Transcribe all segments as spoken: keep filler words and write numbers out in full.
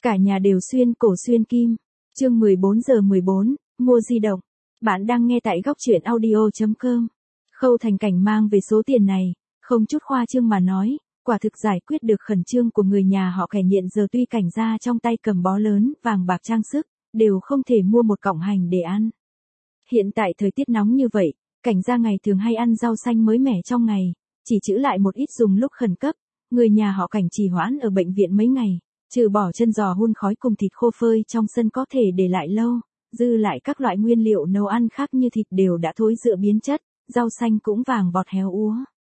Cả nhà đều xuyên cổ xuyên kim. Chương mười bốn giờ mười bốn, mua di động. Bạn đang nghe tại góc truyện audio chấm com. Khâu Thành Cảnh mang về số tiền này, không chút khoa trương mà nói, quả thực giải quyết được khẩn trương của người nhà họ Cảnh. Hiện giờ tuy Cảnh gia trong tay cầm bó lớn vàng bạc trang sức, đều không thể mua một cọng hành để ăn. Hiện tại thời tiết nóng như vậy, Cảnh gia ngày thường hay ăn rau xanh mới mẻ trong ngày, chỉ trữ lại một ít dùng lúc khẩn cấp. Người nhà họ Cảnh trì hoãn ở bệnh viện mấy ngày, trừ bỏ chân giò hun khói cùng thịt khô phơi trong sân có thể để lại lâu, dư lại các loại nguyên liệu nấu ăn khác như thịt đều đã thối rữa biến chất, rau xanh cũng vàng bọt héo úa.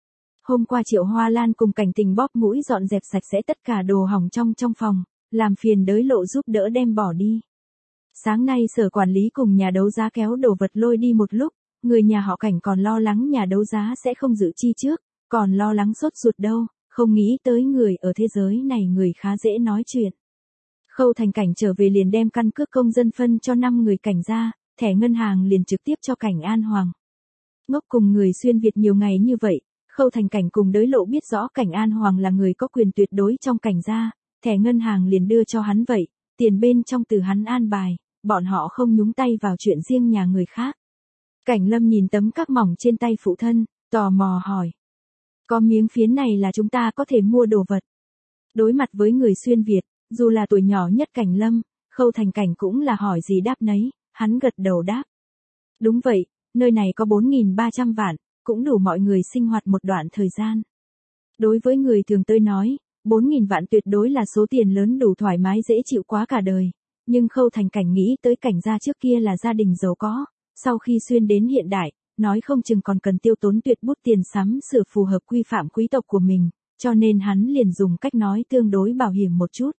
Hôm qua Triệu Hoa Lan cùng Cảnh Tình bóp mũi dọn dẹp sạch sẽ tất cả đồ hỏng trong trong phòng, làm phiền Đới Lộ giúp đỡ đem bỏ đi. Sáng nay sở quản lý cùng nhà đấu giá kéo đồ vật lôi đi một lúc, người nhà họ Cảnh còn lo lắng nhà đấu giá sẽ không dự chi trước, còn lo lắng sốt ruột đâu, không nghĩ tới người ở thế giới này người khá dễ nói chuyện. Khâu Thành Cảnh trở về liền đem căn cước công dân phân cho năm người Cảnh gia, thẻ ngân hàng liền trực tiếp cho Cảnh An Hoàng. Ngốc cùng người xuyên Việt nhiều ngày như vậy, Khâu Thành Cảnh cùng Đới Lộ biết rõ Cảnh An Hoàng là người có quyền tuyệt đối trong Cảnh gia, thẻ ngân hàng liền đưa cho hắn vậy, tiền bên trong từ hắn an bài, bọn họ không nhúng tay vào chuyện riêng nhà người khác. Cảnh Lâm nhìn tấm các mỏng trên tay phụ thân, tò mò hỏi. Có miếng phiến này là chúng ta có thể mua đồ vật. Đối mặt với người xuyên Việt, dù là tuổi nhỏ nhất Cảnh Lâm, Khâu Thành Cảnh cũng là hỏi gì đáp nấy, hắn gật đầu đáp. Đúng vậy, nơi này có bốn nghìn ba trăm vạn, cũng đủ mọi người sinh hoạt một đoạn thời gian. Đối với người thường tôi nói, bốn nghìn vạn tuyệt đối là số tiền lớn đủ thoải mái dễ chịu quá cả đời. Nhưng Khâu Thành Cảnh nghĩ tới Cảnh gia trước kia là gia đình giàu có, sau khi xuyên đến hiện đại, nói không chừng còn cần tiêu tốn tuyệt bút tiền sắm sửa phù hợp quy phạm quý tộc của mình, cho nên hắn liền dùng cách nói tương đối bảo hiểm một chút.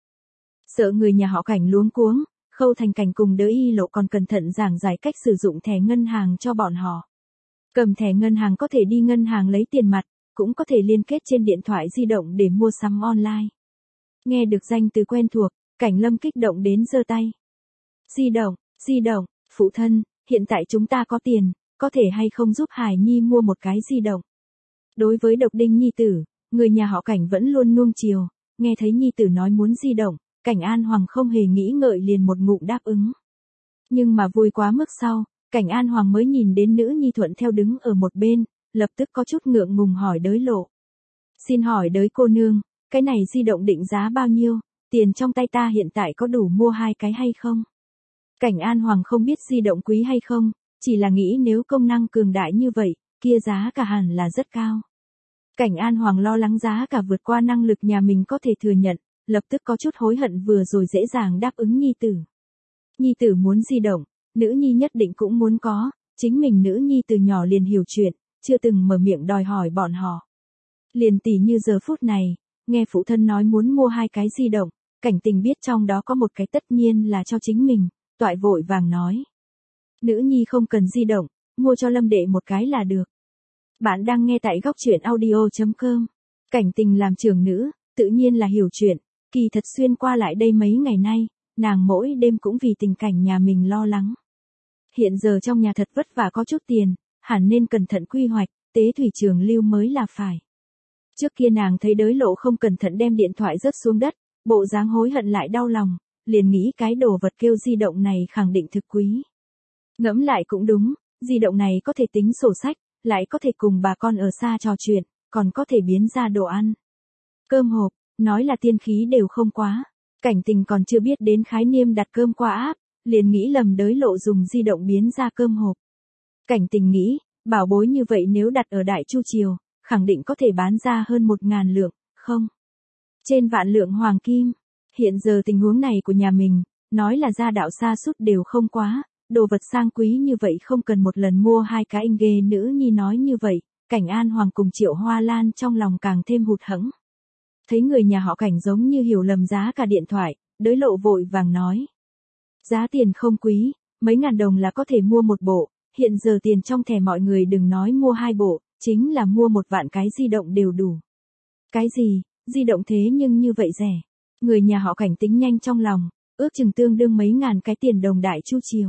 Sợ người nhà họ Cảnh luống cuống, Khâu Thành Cảnh cùng Đới Lộ còn cẩn thận giảng giải cách sử dụng thẻ ngân hàng cho bọn họ. Cầm thẻ ngân hàng có thể đi ngân hàng lấy tiền mặt, cũng có thể liên kết trên điện thoại di động để mua sắm online. Nghe được danh từ quen thuộc, Cảnh Lâm kích động đến giơ tay. Di động, di động, phụ thân, hiện tại chúng ta có tiền, có thể hay không giúp Hải Nhi mua một cái di động. Đối với độc đinh nhi tử, người nhà họ Cảnh vẫn luôn nuông chiều, nghe thấy nhi tử nói muốn di động, Cảnh An Hoàng không hề nghĩ ngợi liền một ngụm đáp ứng. Nhưng mà vui quá mức sau, Cảnh An Hoàng mới nhìn đến nữ nhi thuận theo đứng ở một bên, lập tức có chút ngượng ngùng hỏi Đới Lộ. Xin hỏi Đới cô nương, cái này di động định giá bao nhiêu, tiền trong tay ta hiện tại có đủ mua hai cái hay không? Cảnh An Hoàng không biết di động quý hay không, chỉ là nghĩ nếu công năng cường đại như vậy, kia giá cả hẳn là rất cao. Cảnh An Hoàng lo lắng giá cả vượt qua năng lực nhà mình có thể thừa nhận, lập tức có chút hối hận vừa rồi dễ dàng đáp ứng nhi tử. Nhi tử muốn di động, nữ nhi nhất định cũng muốn có, chính mình nữ nhi từ nhỏ liền hiểu chuyện, chưa từng mở miệng đòi hỏi bọn họ. Liền tỉ như giờ phút này, nghe phụ thân nói muốn mua hai cái di động, Cảnh Tình biết trong đó có một cái tất nhiên là cho chính mình, toại vội vàng nói. Nữ nhi không cần di động, mua cho Lâm đệ một cái là được. Bạn đang nghe tại góc truyện audio chấm com. Cảnh Tình làm trưởng nữ, tự nhiên là hiểu chuyện, kỳ thật xuyên qua lại đây mấy ngày nay, nàng mỗi đêm cũng vì tình cảnh nhà mình lo lắng. Hiện giờ trong nhà thật vất vả có chút tiền, hẳn nên cẩn thận quy hoạch, tế thủy trường lưu mới là phải. Trước kia nàng thấy Đới Lộ không cẩn thận đem điện thoại rớt xuống đất, bộ dáng hối hận lại đau lòng, liền nghĩ cái đồ vật kêu di động này khẳng định thực quý. Ngẫm lại cũng đúng, di động này có thể tính sổ sách, lại có thể cùng bà con ở xa trò chuyện, còn có thể biến ra đồ ăn. Cơm hộp, nói là tiên khí đều không quá. Cảnh Tình còn chưa biết đến khái niệm đặt cơm qua app, liền nghĩ lầm Đới Lộ dùng di động biến ra cơm hộp. Cảnh Tình nghĩ, bảo bối như vậy nếu đặt ở Đại Chu Triều, khẳng định có thể bán ra hơn một ngàn lượng, không? Trên vạn lượng hoàng kim. Hiện giờ tình huống này của nhà mình, nói là gia đạo sa sút đều không quá, đồ vật sang quý như vậy không cần một lần mua hai cái anh ghê. Nữ nhi nói như vậy, Cảnh An Hoàng cùng Triệu Hoa Lan trong lòng càng thêm hụt hẫng. Thấy người nhà họ Cảnh giống như hiểu lầm giá cả điện thoại, Đới Lộ vội vàng nói. Giá tiền không quý, mấy ngàn đồng là có thể mua một bộ, hiện giờ tiền trong thẻ mọi người đừng nói mua hai bộ, chính là mua một vạn cái di động đều đủ. Cái gì, di động thế nhưng như vậy rẻ. Người nhà họ Cảnh tính nhanh trong lòng, ước chừng tương đương mấy ngàn cái tiền đồng Đại Chu Triều.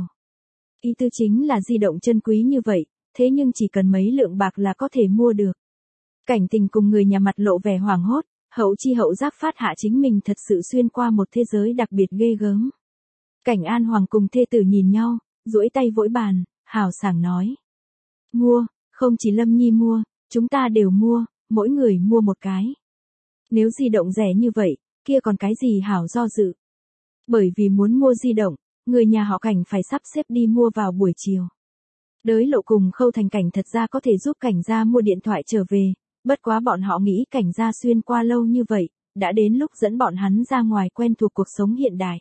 Ý tư chính là di động chân quý như vậy, thế nhưng chỉ cần mấy lượng bạc là có thể mua được. Cảnh Tình cùng người nhà mặt lộ vẻ hoảng hốt, Hậu chi hậu giác phát hạ chính mình thật sự xuyên qua một thế giới đặc biệt ghê gớm. Cảnh An Hoàng cùng thê tử nhìn nhau, duỗi tay vỗ bàn, hào sảng nói. Mua, không chỉ Lâm Nhi mua, chúng ta đều mua, mỗi người mua một cái. Nếu di động rẻ như vậy, kia còn cái gì hảo do dự. Bởi vì muốn mua di động, người nhà họ Cảnh phải sắp xếp đi mua vào buổi chiều. Đới Lộ cùng Khâu Thành Cảnh thật ra có thể giúp Cảnh gia mua điện thoại trở về, bất quá bọn họ nghĩ Cảnh gia xuyên qua lâu như vậy, đã đến lúc dẫn bọn hắn ra ngoài quen thuộc cuộc sống hiện đại.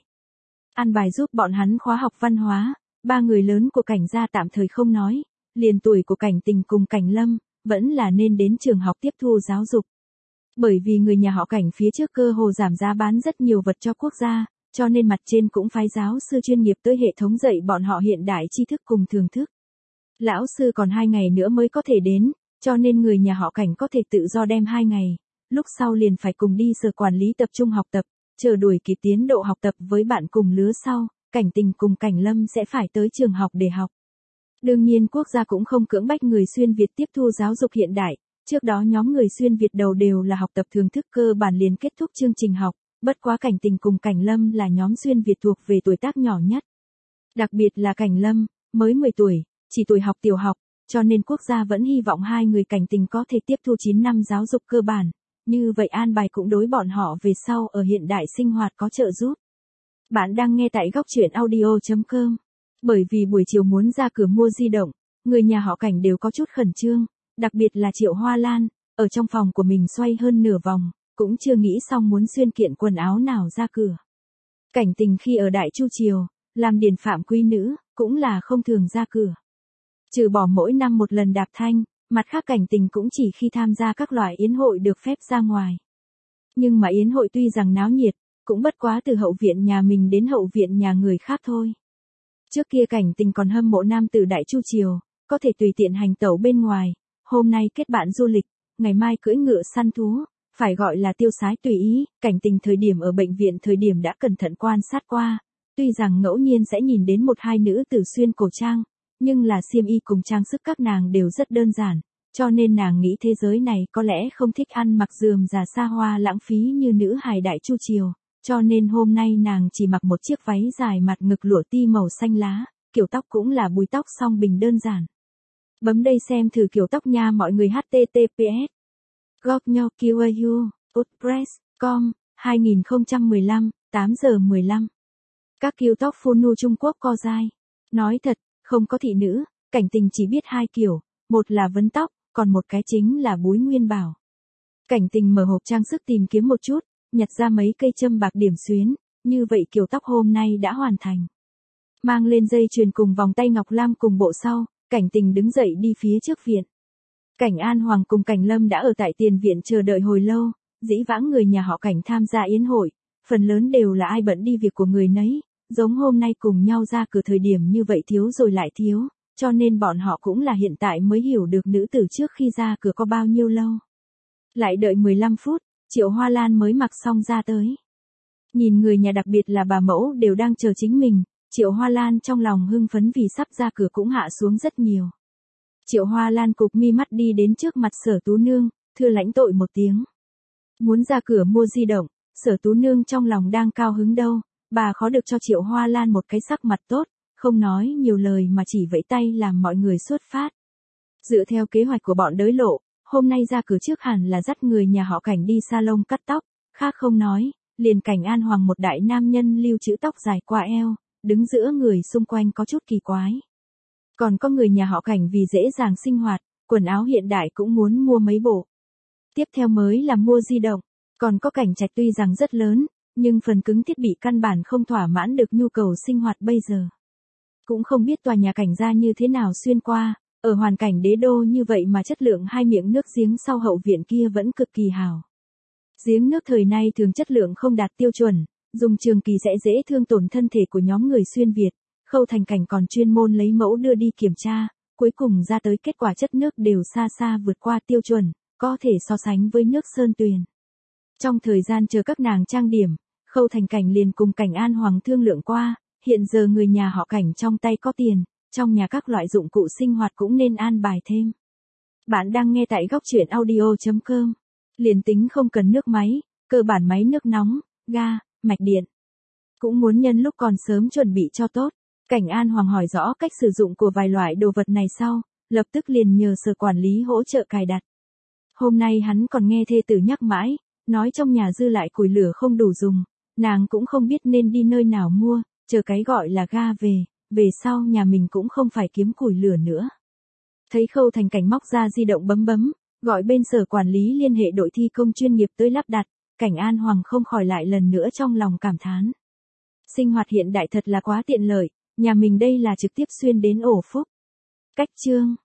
An bài giúp bọn hắn khóa học văn hóa, ba người lớn của Cảnh gia tạm thời không nói, liền tuổi của Cảnh Tình cùng Cảnh Lâm, vẫn là nên đến trường học tiếp thu giáo dục. Bởi vì người nhà họ Cảnh phía trước cơ hồ giảm giá bán rất nhiều vật cho quốc gia, cho nên mặt trên cũng phái giáo sư chuyên nghiệp tới hệ thống dạy bọn họ hiện đại tri thức cùng thưởng thức. Lão sư còn hai ngày nữa mới có thể đến, cho nên người nhà họ Cảnh có thể tự do đem hai ngày, lúc sau liền phải cùng đi sở quản lý tập trung học tập, chờ đuổi kịp tiến độ học tập với bạn cùng lứa sau, Cảnh Tình cùng Cảnh Lâm sẽ phải tới trường học để học. Đương nhiên quốc gia cũng không cưỡng bách người xuyên Việt tiếp thu giáo dục hiện đại, trước đó nhóm người xuyên Việt đầu đều là học tập thưởng thức cơ bản liền kết thúc chương trình học, bất quá Cảnh Tình cùng Cảnh Lâm là nhóm xuyên Việt thuộc về tuổi tác nhỏ nhất. Đặc biệt là Cảnh Lâm, mới mười tuổi, chỉ tuổi học tiểu học, cho nên quốc gia vẫn hy vọng hai người Cảnh Tình có thể tiếp thu chín năm giáo dục cơ bản, như vậy an bài cũng đối bọn họ về sau ở hiện đại sinh hoạt có trợ giúp. Bạn đang nghe tại góc truyện audio chấm com. Bởi vì buổi chiều muốn ra cửa mua di động, người nhà họ Cảnh đều có chút khẩn trương, đặc biệt là Triệu Hoa Lan, ở trong phòng của mình xoay hơn nửa vòng, cũng chưa nghĩ xong muốn xuyên kiện quần áo nào ra cửa. Cảnh Tình khi ở Đại Chu Triều, làm điển phạm quý nữ, cũng là không thường ra cửa. Trừ bỏ mỗi năm một lần đạp thanh, mặt khác Cảnh Tình cũng chỉ khi tham gia các loại yến hội được phép ra ngoài. Nhưng mà yến hội tuy rằng náo nhiệt, cũng bất quá từ hậu viện nhà mình đến hậu viện nhà người khác thôi. Trước kia Cảnh Tình còn hâm mộ nam tử Đại Chu Triều, có thể tùy tiện hành tẩu bên ngoài, hôm nay kết bạn du lịch, ngày mai cưỡi ngựa săn thú, phải gọi là tiêu sái tùy ý. Cảnh Tình thời điểm ở bệnh viện thời điểm đã cẩn thận quan sát qua, tuy rằng ngẫu nhiên sẽ nhìn đến một hai nữ tử xuyên cổ trang, nhưng là xiêm y cùng trang sức các nàng đều rất đơn giản, cho nên nàng nghĩ thế giới này có lẽ không thích ăn mặc rườm rà xa hoa lãng phí như nữ hài Đại Chu Triều, cho nên hôm nay nàng chỉ mặc một chiếc váy dài mặt ngực lụa ti màu xanh lá, kiểu tóc cũng là búi tóc song bình đơn giản. Bấm đây xem thử kiểu tóc nha mọi người. H T T P S góc nho Q A U WordPress com hai không một lăm tám giờ mười lăm. Các kiểu tóc phunu Trung Quốc co dai. Nói thật, không có thị nữ, Cảnh Tình chỉ biết hai kiểu, một là vấn tóc, còn một cái chính là búi nguyên bảo. Cảnh Tình mở hộp trang sức tìm kiếm một chút, nhặt ra mấy cây châm bạc điểm xuyến, như vậy kiểu tóc hôm nay đã hoàn thành. Mang lên dây chuyền cùng vòng tay ngọc lam cùng bộ sau, Cảnh Tình đứng dậy đi phía trước viện. Cảnh An Hoàng cùng Cảnh Lâm đã ở tại tiền viện chờ đợi hồi lâu, dĩ vãng người nhà họ Cảnh tham gia yến hội, phần lớn đều là ai bận đi việc của người nấy, giống hôm nay cùng nhau ra cửa thời điểm như vậy thiếu rồi lại thiếu, cho nên bọn họ cũng là hiện tại mới hiểu được nữ tử trước khi ra cửa có bao nhiêu lâu. Lại đợi mười lăm phút, Triệu Hoa Lan mới mặc xong ra tới. Nhìn người nhà đặc biệt là bà mẫu đều đang chờ chính mình, Triệu Hoa Lan trong lòng hưng phấn vì sắp ra cửa cũng hạ xuống rất nhiều. Triệu Hoa Lan cụp mi mắt đi đến trước mặt Sở Tú Nương, thưa lãnh tội một tiếng. Muốn ra cửa mua di động, Sở Tú Nương trong lòng đang cao hứng đâu, bà khó được cho Triệu Hoa Lan một cái sắc mặt tốt, không nói nhiều lời mà chỉ vẫy tay làm mọi người xuất phát. Dựa theo kế hoạch của bọn Đới Lộ, hôm nay ra cửa trước hẳn là dắt người nhà họ Cảnh đi salon cắt tóc, khác không nói, liền Cảnh An Hoàng một đại nam nhân lưu trữ tóc dài qua eo, đứng giữa người xung quanh có chút kỳ quái. Còn có người nhà họ Cảnh vì dễ dàng sinh hoạt, quần áo hiện đại cũng muốn mua mấy bộ. Tiếp theo mới là mua di động, còn có Cảnh Trạch tuy rằng rất lớn, nhưng phần cứng thiết bị căn bản không thỏa mãn được nhu cầu sinh hoạt bây giờ. Cũng không biết tòa nhà Cảnh gia như thế nào xuyên qua, ở hoàn cảnh đế đô như vậy mà chất lượng hai miệng nước giếng sau hậu viện kia vẫn cực kỳ hảo. Giếng nước thời nay thường chất lượng không đạt tiêu chuẩn, dùng trường kỳ sẽ dễ thương tổn thân thể của nhóm người xuyên Việt. Khâu Thành Cảnh còn chuyên môn lấy mẫu đưa đi kiểm tra, cuối cùng ra tới kết quả chất nước đều xa xa vượt qua tiêu chuẩn, có thể so sánh với nước sơn tuyền. Trong thời gian chờ các nàng trang điểm, Khâu Thành Cảnh liền cùng Cảnh An Hoàng thương lượng qua, hiện giờ người nhà họ Cảnh trong tay có tiền, trong nhà các loại dụng cụ sinh hoạt cũng nên an bài thêm. Bạn đang nghe tại góc truyện audio chấm com. Liền tính không cần nước máy, cơ bản máy nước nóng, ga, mạch điện. Cũng muốn nhân lúc còn sớm chuẩn bị cho tốt. Cảnh An Hoàng hỏi rõ cách sử dụng của vài loại đồ vật này sau, lập tức liền nhờ sở quản lý hỗ trợ cài đặt. Hôm nay hắn còn nghe thê tử nhắc mãi, nói trong nhà dư lại củi lửa không đủ dùng, nàng cũng không biết nên đi nơi nào mua, chờ cái gọi là ga về, về sau nhà mình cũng không phải kiếm củi lửa nữa. Thấy Khâu Thành Cảnh móc ra di động bấm bấm, gọi bên sở quản lý liên hệ đội thi công chuyên nghiệp tới lắp đặt, Cảnh An Hoàng không khỏi lại lần nữa trong lòng cảm thán. Sinh hoạt hiện đại thật là quá tiện lợi, nhà mình đây là trực tiếp xuyên đến ổ phúc. Cách chương